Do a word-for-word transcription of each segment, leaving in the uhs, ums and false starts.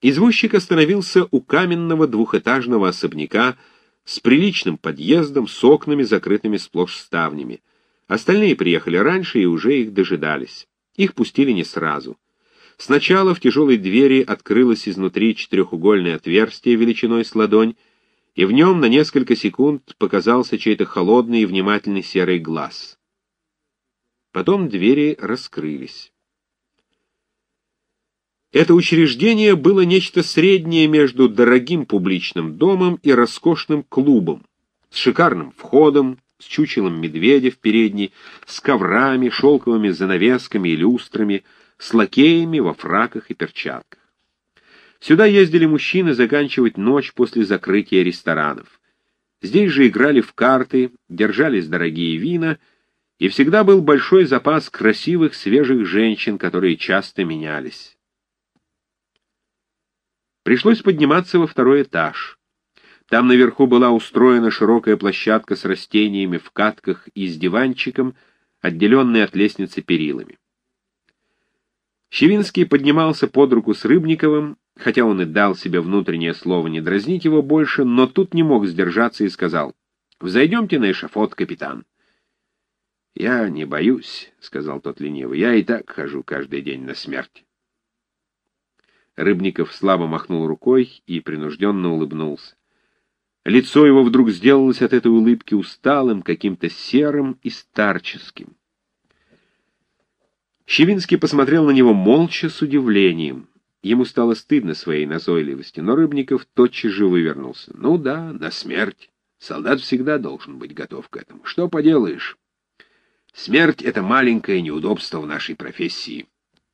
Извозчик остановился у каменного двухэтажного особняка с приличным подъездом, с окнами, закрытыми сплошь ставнями. Остальные приехали раньше и уже их дожидались. Их пустили не сразу. Сначала в тяжелой двери открылось изнутри четырехугольное отверстие величиной с ладонь, и в нем на несколько секунд показался чей-то холодный и внимательный серый глаз. Потом двери раскрылись. Это учреждение было нечто среднее между дорогим публичным домом и роскошным клубом, с шикарным входом, с чучелом медведя в передней, с коврами, шелковыми занавесками и люстрами, с лакеями во фраках и перчатках. Сюда ездили мужчины заканчивать ночь после закрытия ресторанов. Здесь же играли в карты, держались дорогие вина, и всегда был большой запас красивых свежих женщин, которые часто менялись. Пришлось подниматься во второй этаж. Там наверху была устроена широкая площадка с растениями в катках и с диванчиком, отделенной от лестницы перилами. Щевинский поднимался под руку с Рыбниковым, хотя он и дал себе внутреннее слово не дразнить его больше, но тут не мог сдержаться и сказал: «Взойдемте на эшафот, капитан». «Я не боюсь», — сказал тот лениво, — «я и так хожу каждый день на смерть». Рыбников слабо махнул рукой и принужденно улыбнулся. Лицо его вдруг сделалось от этой улыбки усталым, каким-то серым и старческим. Щевинский посмотрел на него молча, с удивлением. Ему стало стыдно своей назойливости, но Рыбников тотчас же вывернулся. «Ну да, на смерть. Солдат всегда должен быть готов к этому. Что поделаешь? Смерть — это маленькое неудобство в нашей профессии».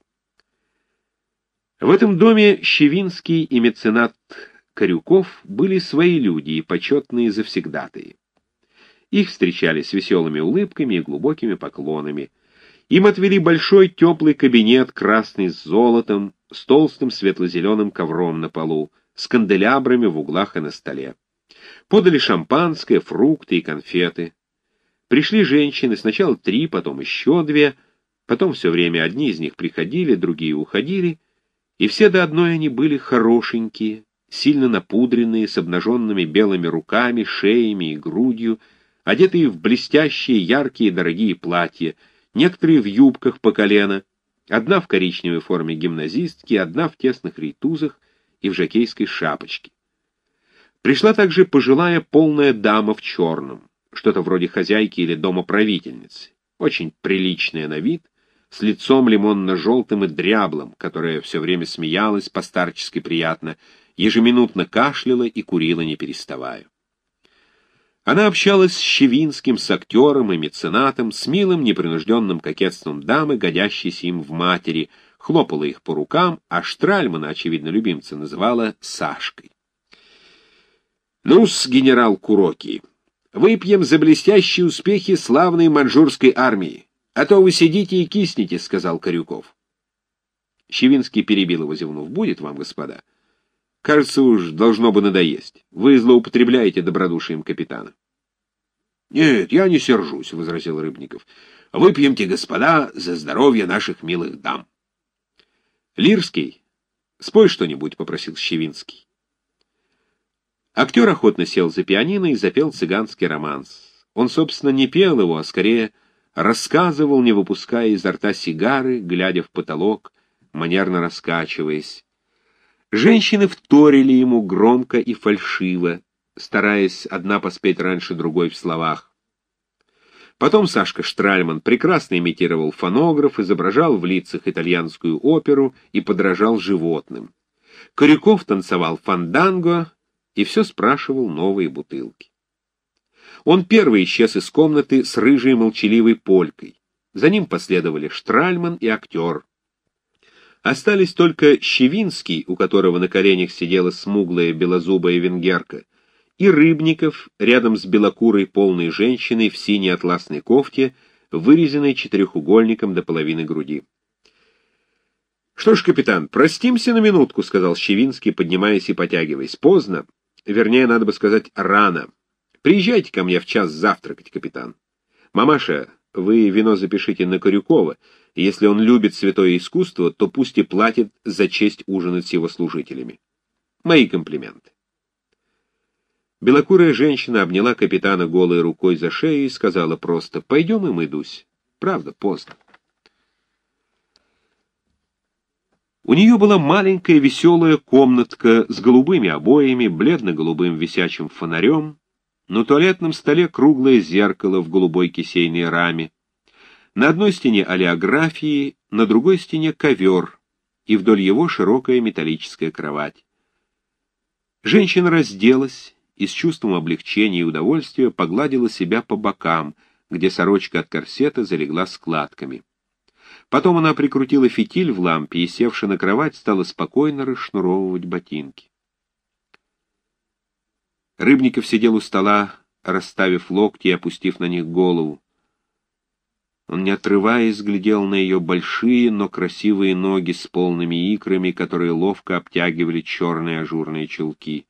В этом доме Щевинский и меценат Корюков были свои люди и почетные завсегдатаи. Их встречали с веселыми улыбками и глубокими поклонами. Им отвели большой теплый кабинет, красный с золотом, с толстым светло-зеленым ковром на полу, с канделябрами в углах и на столе. Подали шампанское, фрукты и конфеты. Пришли женщины, сначала три, потом еще две, потом все время одни из них приходили, другие уходили, и все до одной они были хорошенькие, сильно напудренные, с обнаженными белыми руками, шеями и грудью, одетые в блестящие, яркие, дорогие платья, некоторые в юбках по колено, одна в коричневой форме гимназистки, одна в тесных рейтузах и в жокейской шапочке. Пришла также пожилая полная дама в черном, что-то вроде хозяйки или домоправительницы, очень приличная на вид, с лицом лимонно-желтым и дряблым, которая все время смеялась по-старчески приятно, ежеминутно кашляла и курила не переставая. Она общалась с Щевинским, с актером и меценатом, с милым непринужденным кокетством дамы, годящейся им в матери, хлопала их по рукам, а Штральмана, очевидно, любимца, называла Сашкой. «Ну-с, генерал Куроки, выпьем за блестящие успехи славной маньчжурской армии. А то вы сидите и киснете», — сказал Корюков. Щевинский перебил его, зевнув: «Будет вам, господа. Кажется, уж должно бы надоесть. Вы злоупотребляете добродушием капитана». «Нет, я не сержусь», — возразил Рыбников. «Выпьемте, господа, за здоровье наших милых дам». «Лирский, спой что-нибудь», — попросил Щевинский. Актер охотно сел за пианино и запел цыганский романс. Он, собственно, не пел его, а скорее рассказывал, не выпуская изо рта сигары, глядя в потолок, манерно раскачиваясь. Женщины вторили ему громко и фальшиво, стараясь одна поспеть раньше другой в словах. Потом Сашка Штральман прекрасно имитировал фонограф, изображал в лицах итальянскую оперу и подражал животным. Корюков танцевал фанданго и все спрашивал новые бутылки. Он первый исчез из комнаты с рыжей молчаливой полькой. За ним последовали Штральман и актер. Остались только Щевинский, у которого на коленях сидела смуглая белозубая венгерка, и Рыбников рядом с белокурой полной женщиной в синей атласной кофте, вырезанной четырехугольником до половины груди. «Что ж, капитан, простимся на минутку», — сказал Щевинский, поднимаясь и потягиваясь. «Поздно. Вернее, надо бы сказать, рано. Приезжайте ко мне в час завтракать, капитан. Мамаша, Вы вино запишите на Корюкова, и если он любит святое искусство, то пусть и платит за честь ужинать с его служителями. Мои комплименты. Белокурая женщина обняла капитана голой рукой за шею и сказала просто: «Пойдем им, Дусь. Правда, поздно». У нее была маленькая веселая комнатка с голубыми обоями, бледно-голубым висячим фонарем, на туалетном столе круглое зеркало в голубой кисейной раме, на одной стене олеографии, на другой стене ковер, и вдоль его широкая металлическая кровать. Женщина разделась и с чувством облегчения и удовольствия погладила себя по бокам, где сорочка от корсета залегла складками. Потом она прикрутила фитиль в лампе и, севши на кровать, стала спокойно расшнуровывать ботинки. Рыбников сидел у стола, расставив локти и опустив на них голову. Он, не отрываясь, глядел на ее большие, но красивые ноги с полными икрами, которые ловко обтягивали черные ажурные чулки.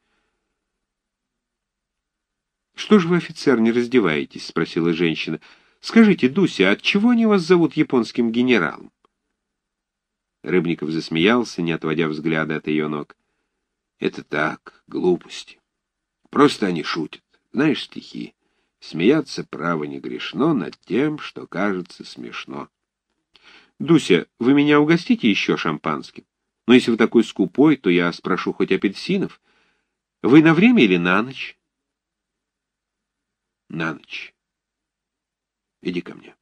«Что ж вы, офицер, не раздеваетесь?» — спросила женщина. «Скажите, Дуся, отчего они вас зовут японским генералом?» Рыбников засмеялся, не отводя взгляда от ее ног. «Это так, глупости. Просто они шутят. Знаешь стихи? Смеяться, право, не грешно над тем, что кажется смешно». «Дуся, вы меня угостите еще шампанским? Но если вы такой скупой, то я спрошу хоть апельсинов. Вы на время или на ночь?» «На ночь. Иди ко мне».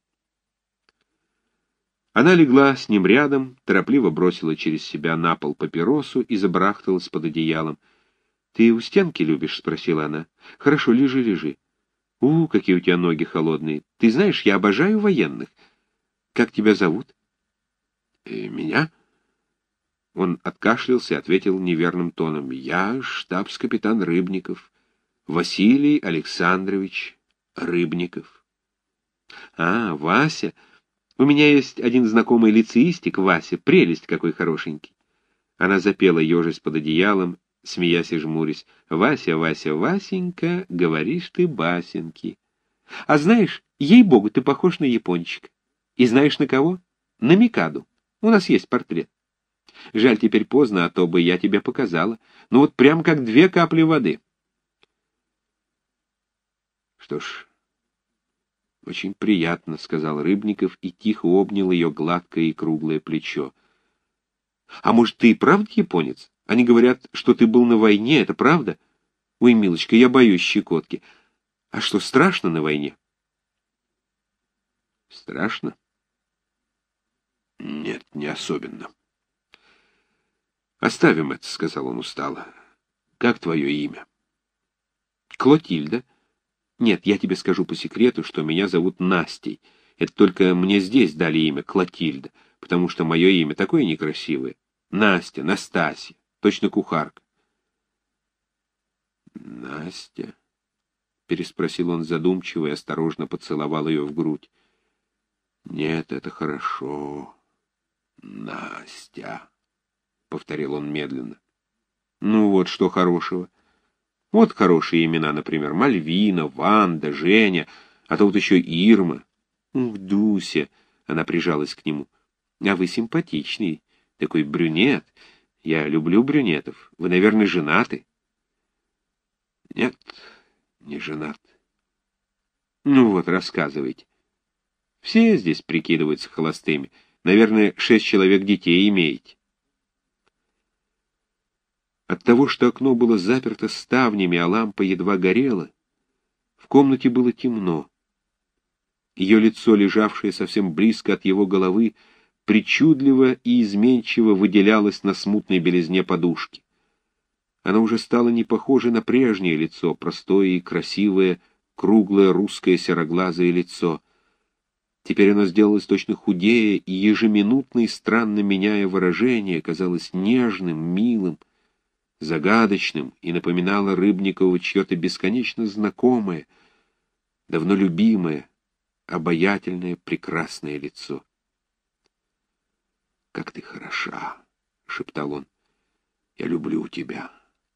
Она легла с ним рядом, торопливо бросила через себя на пол папиросу и забарахталась под одеялом. «Ты у стенки любишь?» — спросила она. «Хорошо, лежи, лежи. У, какие у тебя ноги холодные. Ты знаешь, я обожаю военных. Как тебя зовут?» «Э, «Меня?» Он откашлялся и ответил неверным тоном. «Я штабс-капитан Рыбников. Василий Александрович Рыбников». «А, Вася. У меня есть один знакомый лицеистик, Вася. Прелесть какой хорошенький». Она запела, ежась под одеялом, смеясь и жмурясь. «Вася, Вася, Васенька, говоришь ты басеньки. А знаешь, ей-богу, ты похож на япончика. И знаешь на кого? На Микаду. У нас есть портрет. Жаль, теперь поздно, а то бы я тебе показала. Ну вот прям как две капли воды». «Что ж, очень приятно», — сказал Рыбников и тихо обнял ее гладкое и круглое плечо. «А может, ты и правда японец? Они говорят, что ты был на войне, это правда? Ой, милочка, я боюсь щекотки. А что, страшно на войне?» «Страшно? Нет, не особенно». «Оставим это», — сказал он устало. «Как твое имя?» «Клотильда. Нет, я тебе скажу по секрету, что меня зовут Настей. Это только мне здесь дали имя Клотильда, потому что мое имя такое некрасивое. Настя, Настасья, точно кухарка». «Настя?» — переспросил он задумчиво и осторожно поцеловал ее в грудь. «Нет, это хорошо. Настя», — повторил он медленно. «Ну вот что хорошего. Вот хорошие имена, например, Мальвина, Ванда, Женя, а то вот еще Ирма». «Ух, Дуся!» — она прижалась к нему. «А вы симпатичный, такой брюнет. Я люблю брюнетов. Вы, наверное, женаты?» «Нет, не женат». «Ну вот, рассказывайте. Все здесь прикидываются холостыми. Наверное, шесть человек детей имеете». От того, что окно было заперто ставнями, а лампа едва горела, в комнате было темно. Ее лицо, лежавшее совсем близко от его головы, причудливо и изменчиво выделялось на смутной белизне подушки. Она уже стала не похожа на прежнее лицо, простое и красивое, круглое русское сероглазое лицо. Теперь оно сделалось точно худее и ежеминутно и странно меняя выражение, казалось нежным, милым, загадочным и напоминало Рыбникову чье-то бесконечно знакомое, давно любимое, обаятельное, прекрасное лицо. «Как ты хороша!» — шептал он. «Я люблю тебя.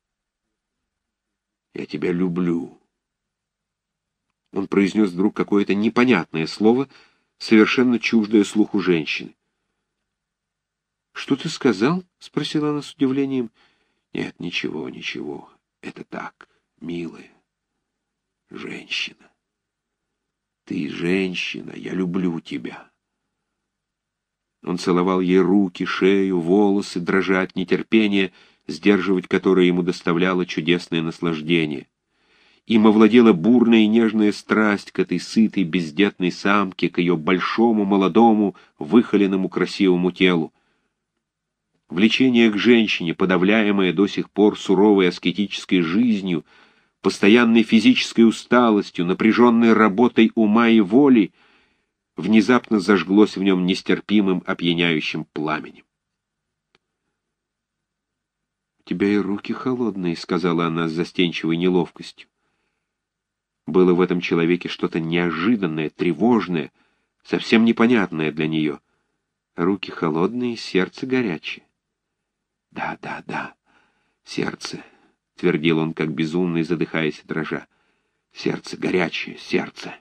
Я тебя люблю». Он произнес вдруг какое-то непонятное слово, совершенно чуждое слуху женщины. «Что ты сказал?» — спросила она с удивлением. «Нет, ничего, ничего. Это так, милая. Женщина. Ты женщина, я люблю тебя». Он целовал ей руки, шею, волосы, дрожа от нетерпения, сдерживать которое ему доставляло чудесное наслаждение. Им овладела бурная и нежная страсть к этой сытой, бездетной самке, к ее большому, молодому, выхоленному, красивому телу. Влечение к женщине, подавляемое до сих пор суровой аскетической жизнью, постоянной физической усталостью, напряженной работой ума и воли, внезапно зажглось в нем нестерпимым, опьяняющим пламенем. «У тебя и руки холодные», — сказала она с застенчивой неловкостью. Было в этом человеке что-то неожиданное, тревожное, совсем непонятное для нее. Руки холодные, сердце горячее. «Да, да, да, сердце», — твердил он, как безумный, задыхаясь и дрожа. «Сердце горячее, сердце».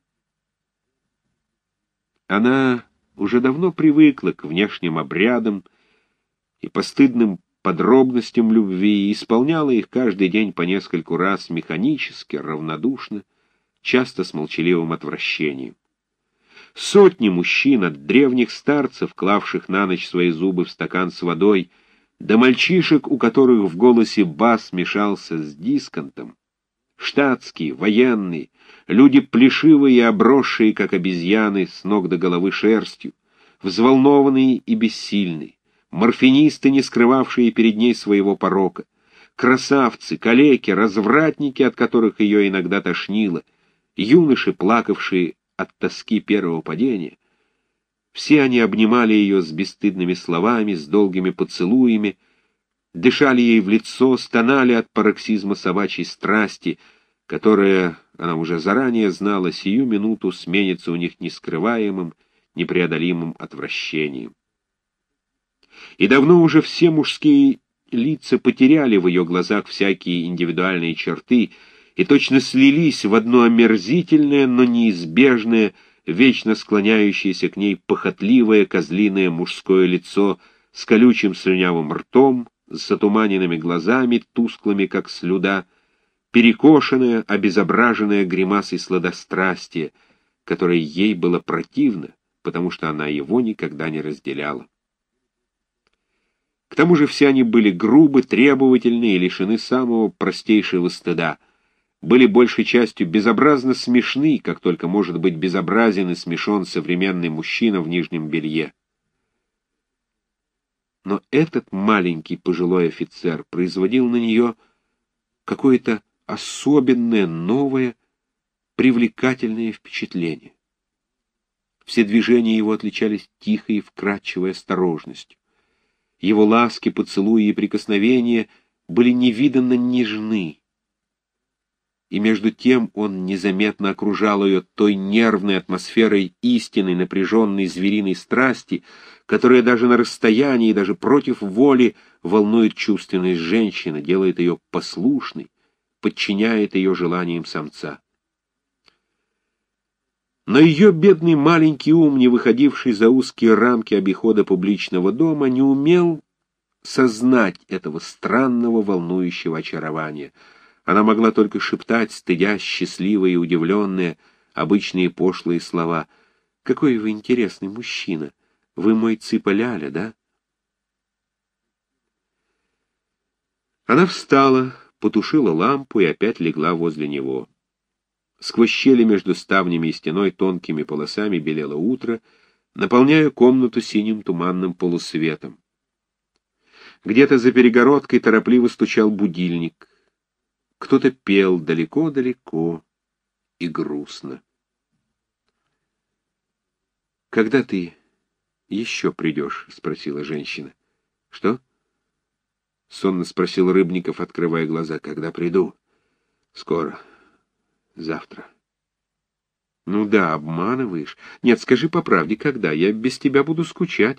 Она уже давно привыкла к внешним обрядам и постыдным подробностям любви и исполняла их каждый день по нескольку раз механически, равнодушно, часто с молчаливым отвращением. Сотни мужчин, от древних старцев, клавших на ночь свои зубы в стакан с водой, до мальчишек, у которых в голосе бас смешался с дисконтом, штатские, военные, люди плешивые и обросшие, как обезьяны, с ног до головы шерстью, взволнованные и бессильные, морфинисты, не скрывавшие перед ней своего порока, красавцы, калеки, развратники, от которых ее иногда тошнило, юноши, плакавшие от тоски первого падения. Все они обнимали ее с бесстыдными словами, с долгими поцелуями, дышали ей в лицо, стонали от пароксизма собачьей страсти, которая, она уже заранее знала, сию минуту сменится у них нескрываемым, непреодолимым отвращением. И давно уже все мужские лица потеряли в ее глазах всякие индивидуальные черты и точно слились в одно омерзительное, но неизбежное, вечно склоняющееся к ней похотливое козлиное мужское лицо с колючим слюнявым ртом, с затуманенными глазами, тусклыми, как слюда, перекошенное, обезображенное гримасой сладострастия, которое ей было противно, потому что она его никогда не разделяла. К тому же все они были грубы, требовательны и лишены самого простейшего стыда, были большей частью безобразно смешны, как только может быть безобразен и смешон современный мужчина в нижнем белье. Но этот маленький пожилой офицер производил на нее какое-то особенное, новое, привлекательное впечатление. Все движения его отличались тихой и вкрадчивой осторожностью. Его ласки, поцелуи и прикосновения были невиданно нежны. И между тем он незаметно окружал ее той нервной атмосферой истинной, напряженной звериной страсти, которая даже на расстоянии, даже против воли волнует чувственность женщины, делает ее послушной, подчиняет ее желаниям самца. Но ее бедный маленький ум, не выходивший за узкие рамки обихода публичного дома, не умел сознать этого странного, волнующего очарования. Она могла только шептать, стыдясь, счастливая и удивленная, обычные пошлые слова. «Какой вы интересный мужчина! Вы мой цыпа-ляля, да?» Она встала, потушила лампу и опять легла возле него. Сквозь щели между ставнями и стеной тонкими полосами белело утро, наполняя комнату синим туманным полусветом. Где-то за перегородкой торопливо стучал будильник. Кто-то пел далеко-далеко и грустно. «Когда ты еще придешь?» — спросила женщина. «Что?» — сонно спросил Рыбников, открывая глаза. «Когда приду?» «Скоро. Завтра». «Ну да, обманываешь. Нет, скажи по правде, когда? Я без тебя буду скучать».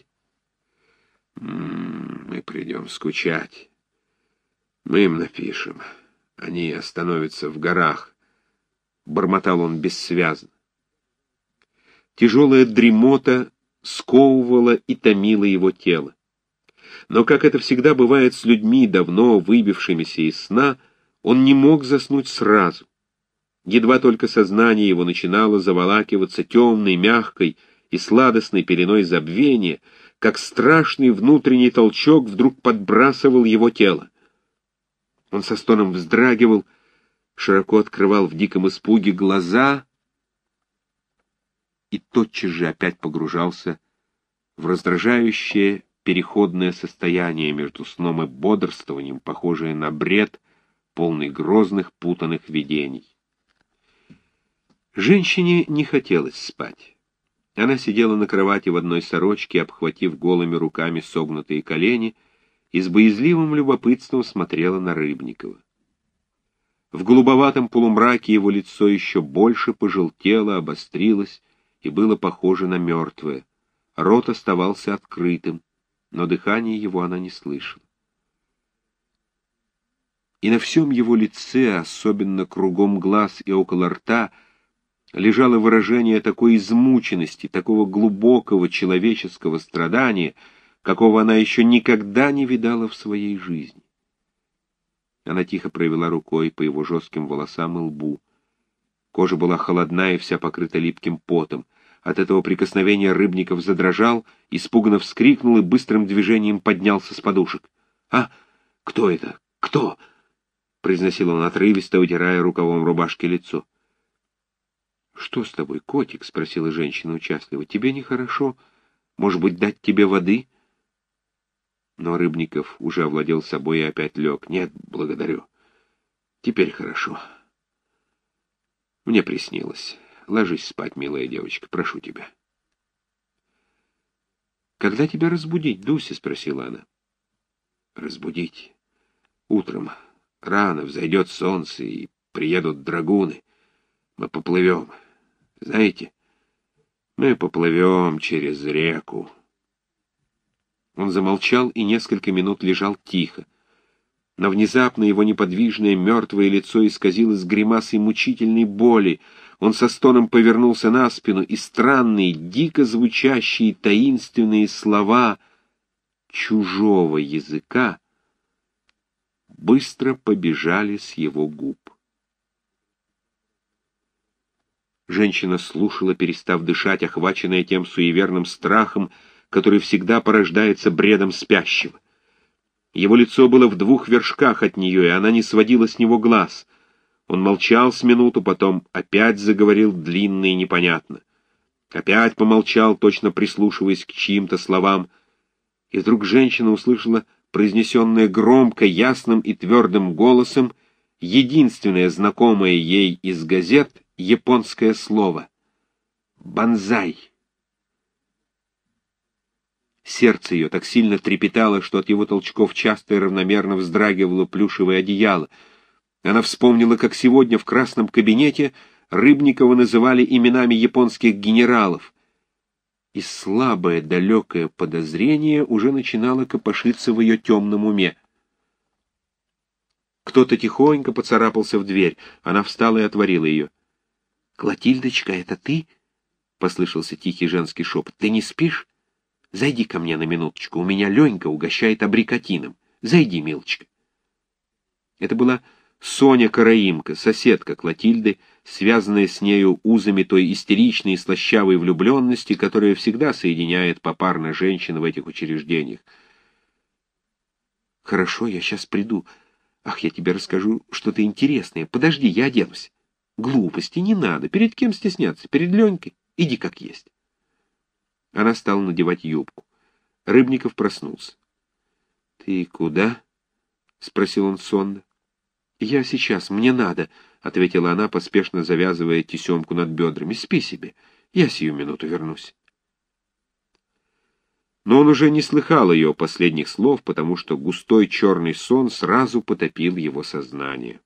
М-м, «Мы придем скучать. Мы им напишем. Они остановятся в горах», — бормотал он бессвязно. Тяжелая дремота сковывала и томила его тело. Но, как это всегда бывает с людьми, давно выбившимися из сна, он не мог заснуть сразу. Едва только сознание его начинало заволакиваться темной, мягкой и сладостной пеленой забвения, как страшный внутренний толчок вдруг подбрасывал его тело. Он со стоном вздрагивал, широко открывал в диком испуге глаза и тотчас же опять погружался в раздражающее переходное состояние между сном и бодрствованием, похожее на бред, полный грозных путанных видений. Женщине не хотелось спать. Она сидела на кровати в одной сорочке, обхватив голыми руками согнутые колени, и с боязливым любопытством смотрела на Рыбникова. В голубоватом полумраке его лицо еще больше пожелтело, обострилось и было похоже на мертвое. Рот оставался открытым, но дыхание его она не слышала. И на всем его лице, особенно кругом глаз и около рта, лежало выражение такой измученности, такого глубокого человеческого страдания, какого она еще никогда не видала в своей жизни. Она тихо провела рукой по его жестким волосам и лбу. Кожа была холодна и вся покрыта липким потом. От этого прикосновения Рыбников задрожал, испуганно вскрикнул и быстрым движением поднялся с подушек. «А, кто это? Кто?» — произносил он отрывисто, утирая рукавом рубашки лицо. «Что с тобой, котик?» — спросила женщина участливо. «Тебе нехорошо? Может быть, дать тебе воды?» Но Рыбников уже овладел собой и опять лег. «Нет, благодарю. Теперь хорошо. Мне приснилось. Ложись спать, милая девочка, прошу тебя». «Когда тебя разбудить, Дуся?» — спросила она. «Разбудить? Утром. Рано взойдет солнце, и приедут драгуны. Мы поплывем. Знаете, мы поплывем через реку». Он замолчал и несколько минут лежал тихо. Но внезапно его неподвижное мертвое лицо исказилось гримасой мучительной боли. Он со стоном повернулся на спину, и странные, дико звучащие таинственные слова чужого языка быстро побежали с его губ. Женщина слушала, перестав дышать, охваченная тем суеверным страхом, который всегда порождается бредом спящего. Его лицо было в двух вершках от нее, и она не сводила с него глаз. Он молчал с минуту, потом опять заговорил длинно и непонятно. Опять помолчал, точно прислушиваясь к чьим-то словам, и вдруг женщина услышала произнесенное громко, ясным и твердым голосом единственное знакомое ей из газет японское слово — «банзай». Сердце ее так сильно трепетало, что от его толчков часто и равномерно вздрагивало плюшевое одеяло. Она вспомнила, как сегодня в красном кабинете Рыбникова называли именами японских генералов, и слабое далекое подозрение уже начинало копошиться в ее темном уме. Кто-то тихонько поцарапался в дверь. Она встала и отворила ее. «Клотильдочка, это ты?» — послышался тихий женский шепот. «Ты не спишь? Зайди ко мне на минуточку, у меня Ленька угощает абрикотином. Зайди, милочка». Это была Соня Караимка, соседка Клотильды, связанная с нею узами той истеричной и слащавой влюбленности, которая всегда соединяет попарно женщин в этих учреждениях. «Хорошо, я сейчас приду. Ах, я тебе расскажу что-то интересное. Подожди, я оденусь». «Глупости не надо. Перед кем стесняться? Перед Ленькой? Иди как есть». Она стала надевать юбку. Рыбников проснулся. «Ты куда?» — спросил он сонно. «Я сейчас, мне надо», — ответила она, поспешно завязывая тесемку над бедрами. «Спи себе, я сию минуту вернусь». Но он уже не слыхал ее последних слов, потому что густой черный сон сразу потопил его сознание.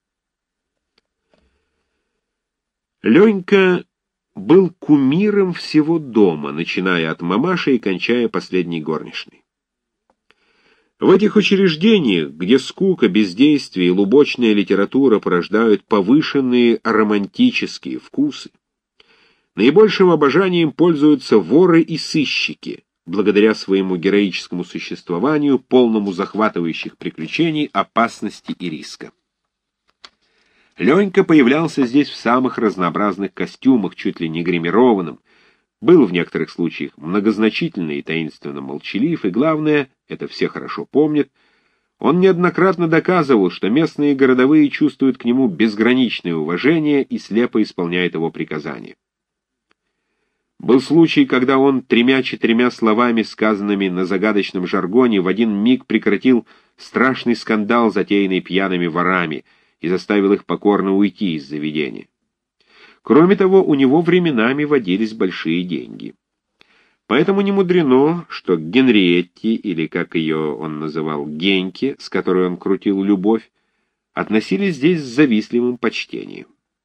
Ленька был кумиром всего дома, начиная от мамаши и кончая последней горничной. В этих учреждениях, где скука, бездействие и лубочная литература порождают повышенные романтические вкусы, Наибольшим обожанием пользуются воры и сыщики, благодаря своему героическому существованию, полному захватывающих приключений, опасности и риска. Ленька появлялся здесь в самых разнообразных костюмах, чуть ли не гримированным, был в некоторых случаях многозначительно и таинственно молчалив, и главное, это все хорошо помнят, он неоднократно доказывал, что местные городовые чувствуют к нему безграничное уважение и слепо исполняют его приказания. Был случай, когда он тремя-четырьмя словами, сказанными на загадочном жаргоне, в один миг прекратил страшный скандал, затеянный пьяными ворами, и заставил их покорно уйти из заведения. Кроме того, у него временами водились большие деньги. Поэтому не мудрено, что к Генриетте, или, как ее он называл, Геньке, с которой он крутил любовь, относились здесь с завистливым почтением.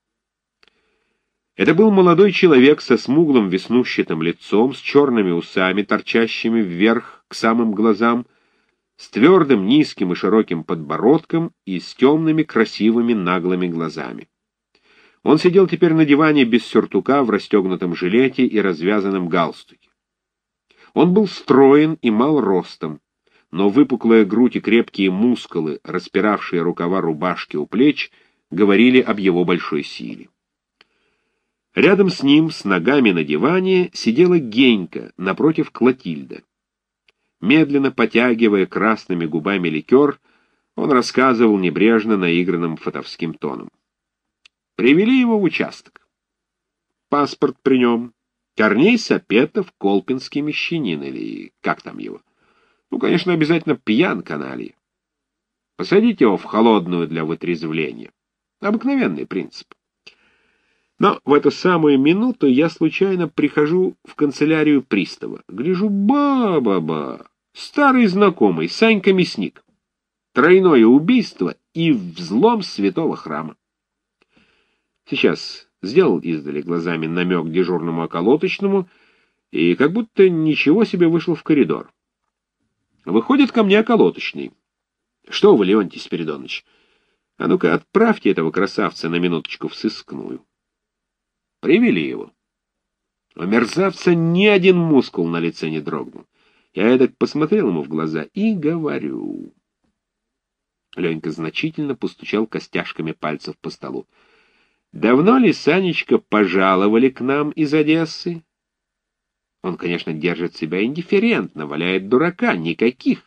Это был молодой человек со смуглым веснушчатым лицом, с черными усами, торчащими вверх к самым глазам, с твердым, низким и широким подбородком и с темными, красивыми, наглыми глазами. Он сидел теперь на диване без сюртука, в расстегнутом жилете и развязанном галстуке. Он был строен и мал ростом, но выпуклая грудь и крепкие мускулы, распиравшие рукава рубашки у плеч, говорили об его большой силе. Рядом с ним, с ногами на диване, сидела Генька, напротив Клотильда. Медленно потягивая красными губами ликер, он рассказывал небрежно наигранным фатовским тоном. Привели его в участок. Паспорт при нем. Корней Сапетов, колпинский мещанин, или как там его. Ну, конечно, обязательно пьян каналья. Посадите его в холодную для вытрезвления. Обыкновенный принцип. Но в эту самую минуту я случайно прихожу в канцелярию пристава. Гляжу, ба-ба-ба, старый знакомый, Санька Мясник. Тройное убийство и взлом святого храма. Сейчас сделал издали глазами намек дежурному околоточному и как будто ничего себе вышел в коридор. Выходит ко мне околоточный. Что вы, Леонтий Спиридонович, а ну-ка отправьте этого красавца на минуточку в сыскную. Привели его. У мерзавца ни один мускул на лице не дрогнул. Я эдак посмотрел ему в глаза и говорю. Ленька значительно постучал костяшками пальцев по столу. Давно ли, Санечка, пожаловали к нам из Одессы? Он, конечно, держит себя индифферентно, валяет дурака, никаких.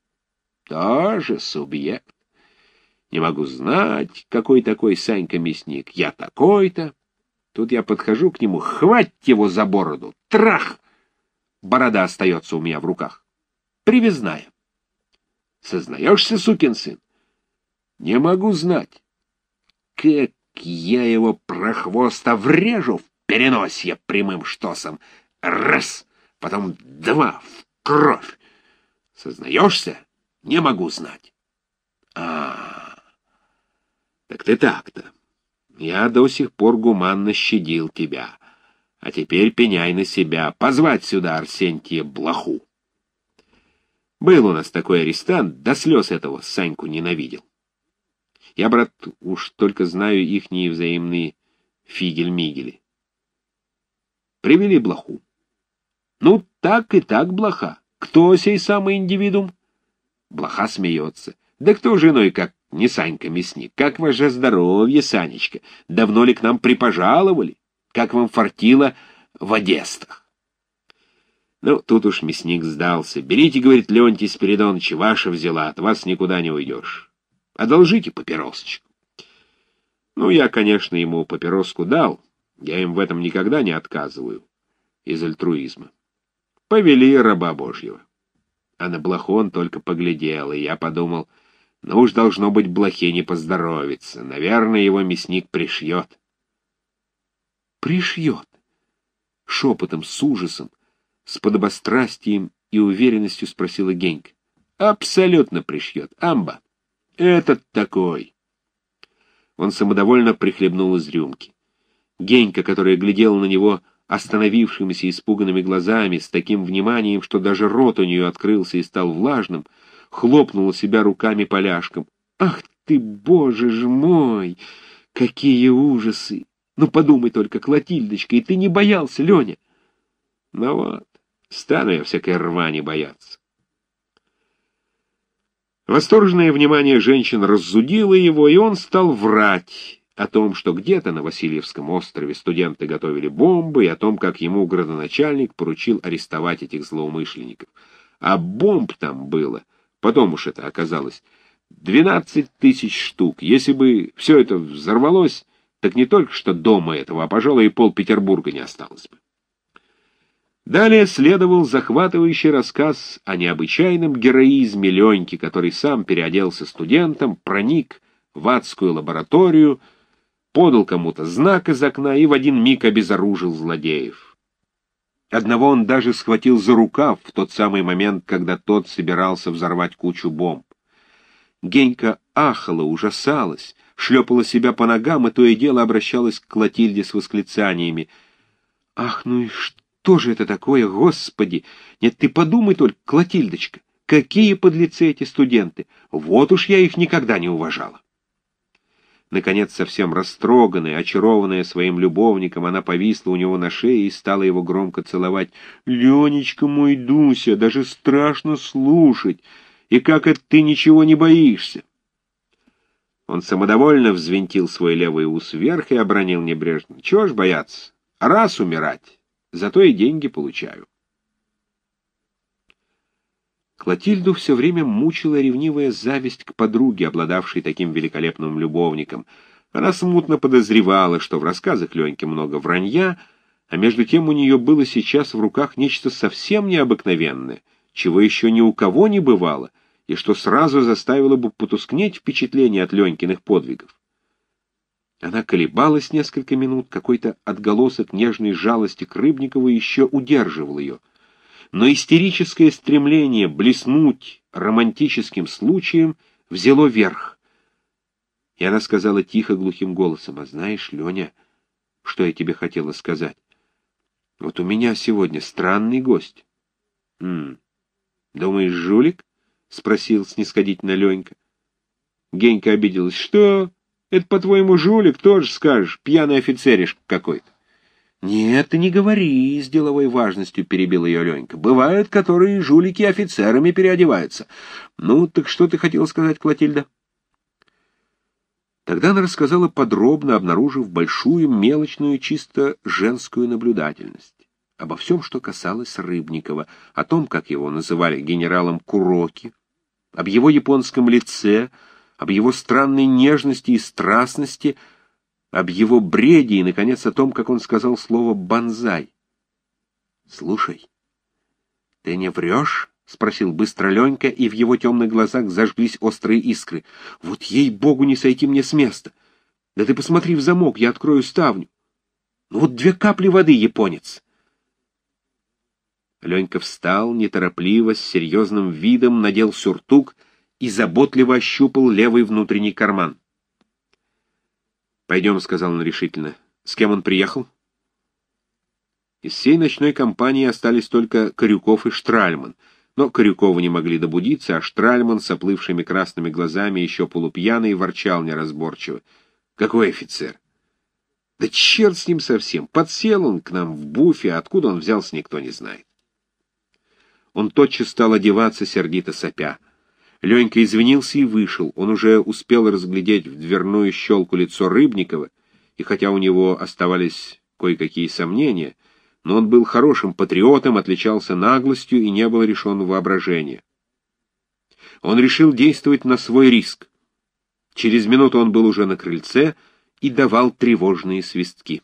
Тоже субъект. Не могу знать, какой такой Санька Мясник. Я такой-то. Тут я подхожу к нему, хвать его за бороду. Трах! Борода остается у меня в руках. Привязная. Сознаешься, сукин сын? Не могу знать. Как я его прохвоста врежу в переносье прямым штосом. Раз, потом два, в кровь. Сознаешься? Не могу знать. А, так ты так-то. Я до сих пор гуманно щадил тебя, а теперь пеняй на себя. Позвать сюда Арсентия Блоху. Был у нас такой арестант, до слез этого Саньку ненавидел. Я, брат, уж только знаю ихние взаимные фигель-мигели. Привели Блоху. Ну, так и так, Блоха. Кто сей самый индивидуум? Блоха смеется. Да кто же иной, как не Санька Мясник? Как ваше здоровье, Санечка? Давно ли к нам припожаловали? Как вам фартило в Одестах? Ну, тут уж Мясник сдался. Берите, говорит, Леонтий Спиридонович, ваша взяла, от вас никуда не уйдешь. Одолжите папиросочку. Ну, я, конечно, ему папироску дал. Я им в этом никогда не отказываю. Из альтруизма. Повели раба Божьего. А на Блоху он только поглядел, и я подумал, ну уж должно быть Блохе не поздоровится. Наверное, его Мясник пришьет. Пришьет. Шепотом, с ужасом, с подобострастием и уверенностью спросила Генька. Абсолютно пришьет. Амба. Этот такой. Он самодовольно прихлебнул из рюмки. Генька, которая глядела на него остановившимися испуганными глазами, с таким вниманием, что даже рот у нее открылся и стал влажным, хлопнула себя руками поляшком. «Ах ты, Боже ж мой! Какие ужасы! Ну подумай только, Клотильдочка, и ты не боялся, Леня. Ну вот, стану я всякой рвани бояться. Восторженное внимание женщин раззудило его, и он стал врать о том, что где-то на Васильевском острове студенты готовили бомбы, и о том, как ему градоначальник поручил арестовать этих злоумышленников. А бомб там было, потом уж это оказалось, двенадцать тысяч штук. Если бы все это взорвалось, так не только что дома этого, а, пожалуй, и пол Петербурга не осталось бы. Далее следовал захватывающий рассказ о необычайном героизме Леньки, который сам переоделся студентом, проник в адскую лабораторию, подал кому-то знак из окна и в один миг обезоружил злодеев. Одного он даже схватил за рукав в тот самый момент, когда тот собирался взорвать кучу бомб. Генька ахала, ужасалась, шлепала себя по ногам и то и дело обращалась к Клотильде с восклицаниями. «Ах, ну и что? Что же это такое, Господи? Нет, ты подумай только, Клотильдочка, какие подлецы эти студенты! Вот уж я их никогда не уважала!» Наконец, совсем растроганная, очарованная своим любовником, она повисла у него на шее и стала его громко целовать. «Ленечка мой, Дуся, даже страшно слушать! И как это ты ничего не боишься?» Он самодовольно взвинтил свой левый ус вверх и обронил небрежно. «Чего ж бояться? Раз умирать! Зато и деньги получаю». Клотильду все время мучила ревнивая зависть к подруге, обладавшей таким великолепным любовником. Она смутно подозревала, что в рассказах Леньки много вранья, а между тем у нее было сейчас в руках нечто совсем необыкновенное, чего еще ни у кого не бывало, и что сразу заставило бы потускнеть впечатление от Ленькиных подвигов. Она колебалась несколько минут, какой-то отголосок нежной жалости к Рыбникову еще удерживал ее. Но истерическое стремление блеснуть романтическим случаем взяло верх. И она сказала тихо, глухим голосом: «А знаешь, Леня, что я тебе хотела сказать? Вот у меня сегодня странный гость». «М-м, думаешь, жулик?» — спросил снисходительно Ленька. Генька обиделась. «Что? Это, по-твоему, жулик, тоже скажешь, пьяный офицеришка какой-то». «Нет, ты не говори», — с деловой важностью перебил ее Ленька. «Бывают, которые жулики офицерами переодеваются. Ну, так что ты хотела сказать, Клотильда?» Тогда она рассказала подробно, обнаружив большую, мелочную, чисто женскую наблюдательность. Обо всем, что касалось Рыбникова, о том, как его называли генералом Куроки, об его японском лице, об его странной нежности и страстности, об его бреде и, наконец, о том, как он сказал слово «бонзай». «Слушай, ты не врешь?» — спросил быстро Ленька, и в его темных глазах зажглись острые искры. «Вот ей-богу не сойти мне с места! Да ты посмотри в замок, я открою ставню. Ну вот две капли воды, японец!» Ленька встал, неторопливо, с серьезным видом, надел сюртук и заботливо ощупал левый внутренний карман. «Пойдем», — сказал он решительно. «С кем он приехал?» Из всей ночной компании остались только Корюков и Штральман. Но Корюкова не могли добудиться, а Штральман с оплывшими красными глазами, еще полупьяный, ворчал неразборчиво. «Какой офицер? Да черт с ним совсем! Подсел он к нам в буфе, откуда он взялся, никто не знает». Он тотчас стал одеваться, сердито сопя. Ленька извинился и вышел. Он уже успел разглядеть в дверную щелку лицо Рыбникова, и хотя у него оставались кое-какие сомнения, но он был хорошим патриотом, отличался наглостью и не был лишен воображения. Он решил действовать на свой риск. Через минуту он был уже на крыльце и давал тревожные свистки.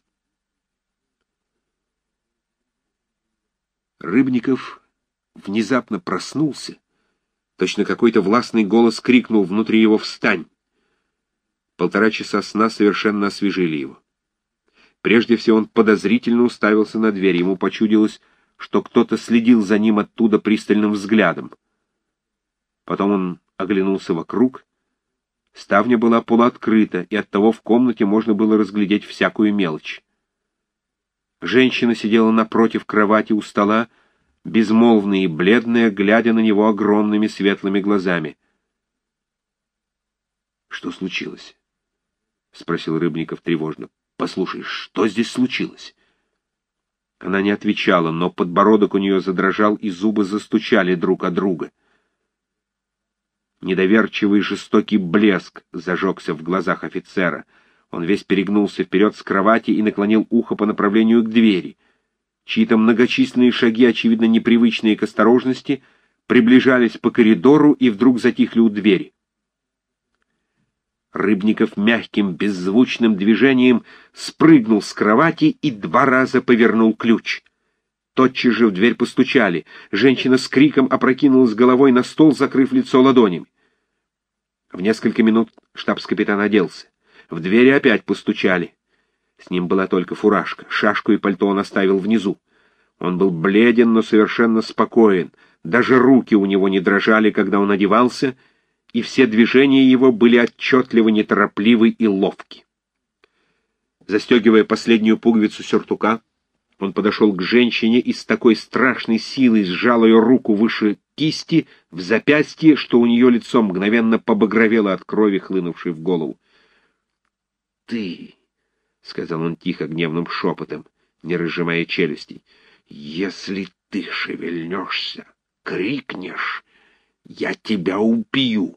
Рыбников внезапно проснулся. Точно какой-то властный голос крикнул внутри его: «Встань!». Полтора часа сна совершенно освежили его. Прежде всего он подозрительно уставился на дверь. Ему почудилось, что кто-то следил за ним оттуда пристальным взглядом. Потом он оглянулся вокруг. Ставня была полуоткрыта, и оттого в комнате можно было разглядеть всякую мелочь. Женщина сидела напротив кровати у стола, безмолвная и бледная, глядя на него огромными светлыми глазами. «Что случилось?» — спросил Рыбников тревожно. Послушай, что здесь случилось?» Она не отвечала, но подбородок у нее задрожал, и зубы застучали друг от друга. Недоверчивый жестокий блеск зажегся в глазах офицера. Он весь перегнулся вперед с кровати и наклонил ухо по направлению к двери. Чьи-то многочисленные шаги, очевидно непривычные к осторожности, приближались по коридору и вдруг затихли у двери. Рыбников мягким, беззвучным движением спрыгнул с кровати и два раза повернул ключ. Тотчас же в дверь постучали. Женщина с криком опрокинулась головой на стол, закрыв лицо ладонями. В несколько минут штабс-капитан оделся. В двери опять постучали. С ним была только фуражка. Шашку и пальто он оставил внизу. Он был бледен, но совершенно спокоен. Даже руки у него не дрожали, когда он одевался, и все движения его были отчетливо неторопливы и ловки. Застегивая последнюю пуговицу сюртука, он подошел к женщине и с такой страшной силой сжал ее руку выше кисти, в запястье, что у нее лицо мгновенно побагровело от крови, хлынувшей в голову. «Ты», — сказал он тихо, гневным шепотом, не разжимая челюстей, — «если ты шевельнешься, крикнешь, я тебя убью».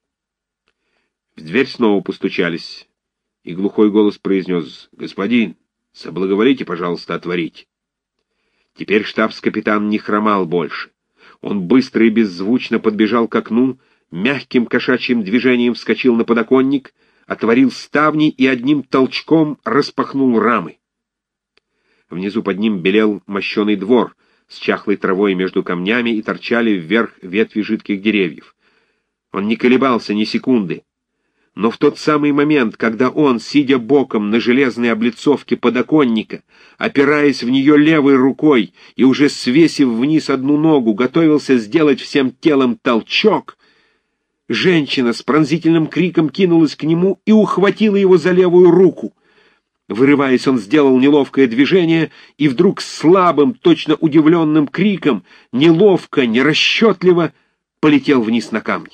В дверь снова постучались, и глухой голос произнес: «Господин, соблаговолите, пожалуйста, отворить». Теперь штабс-капитан не хромал больше. Он быстро и беззвучно подбежал к окну, мягким кошачьим движением вскочил на подоконник, отворил ставни и одним толчком распахнул рамы. Внизу под ним белел мощеный двор с чахлой травой между камнями, и торчали вверх ветви жидких деревьев. Он не колебался ни секунды. Но в тот самый момент, когда он, сидя боком на железной облицовке подоконника, опираясь в нее левой рукой и уже свесив вниз одну ногу, готовился сделать всем телом толчок, женщина с пронзительным криком кинулась к нему и ухватила его за левую руку. Вырываясь, он сделал неловкое движение и вдруг слабым, точно удивленным криком, неловко, нерасчетливо, полетел вниз на камни.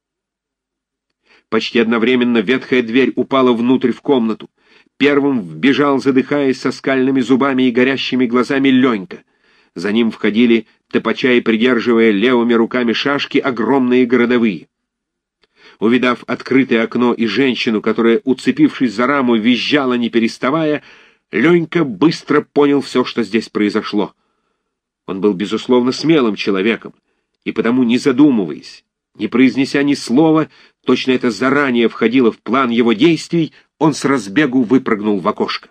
Почти одновременно ветхая дверь упала внутрь в комнату. Первым вбежал, задыхаясь, со скальными зубами и горящими глазами, Ленька. За ним входили, топача и придерживая левыми руками шашки, огромные городовые. Увидав открытое окно и женщину, которая, уцепившись за раму, визжала не переставая, Ленька быстро понял все, что здесь произошло. Он был, безусловно, смелым человеком, и потому, не задумываясь, не произнеся ни слова, точно это заранее входило в план его действий, он с разбегу выпрыгнул в окошко.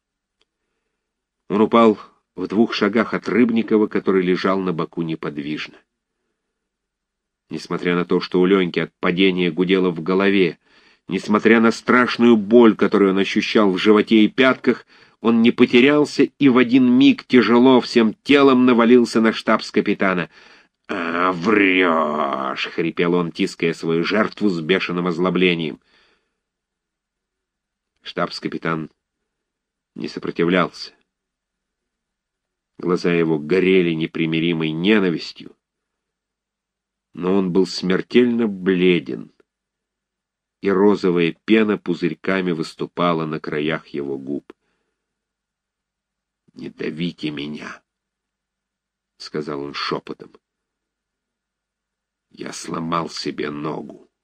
Он упал в двух шагах от Рыбникова, который лежал на боку неподвижно. Несмотря на то, что у Леньки от падения гудело в голове, несмотря на страшную боль, которую он ощущал в животе и пятках, он не потерялся и в один миг тяжело всем телом навалился на штабс-капитана. «А, врешь!» — хрипел он, тиская свою жертву с бешеным озлоблением. Штабс-капитан не сопротивлялся. Глаза его горели непримиримой ненавистью, но он был смертельно бледен, и розовая пена пузырьками выступала на краях его губ. «Не давите меня!» — сказал он шепотом. «Я сломал себе ногу».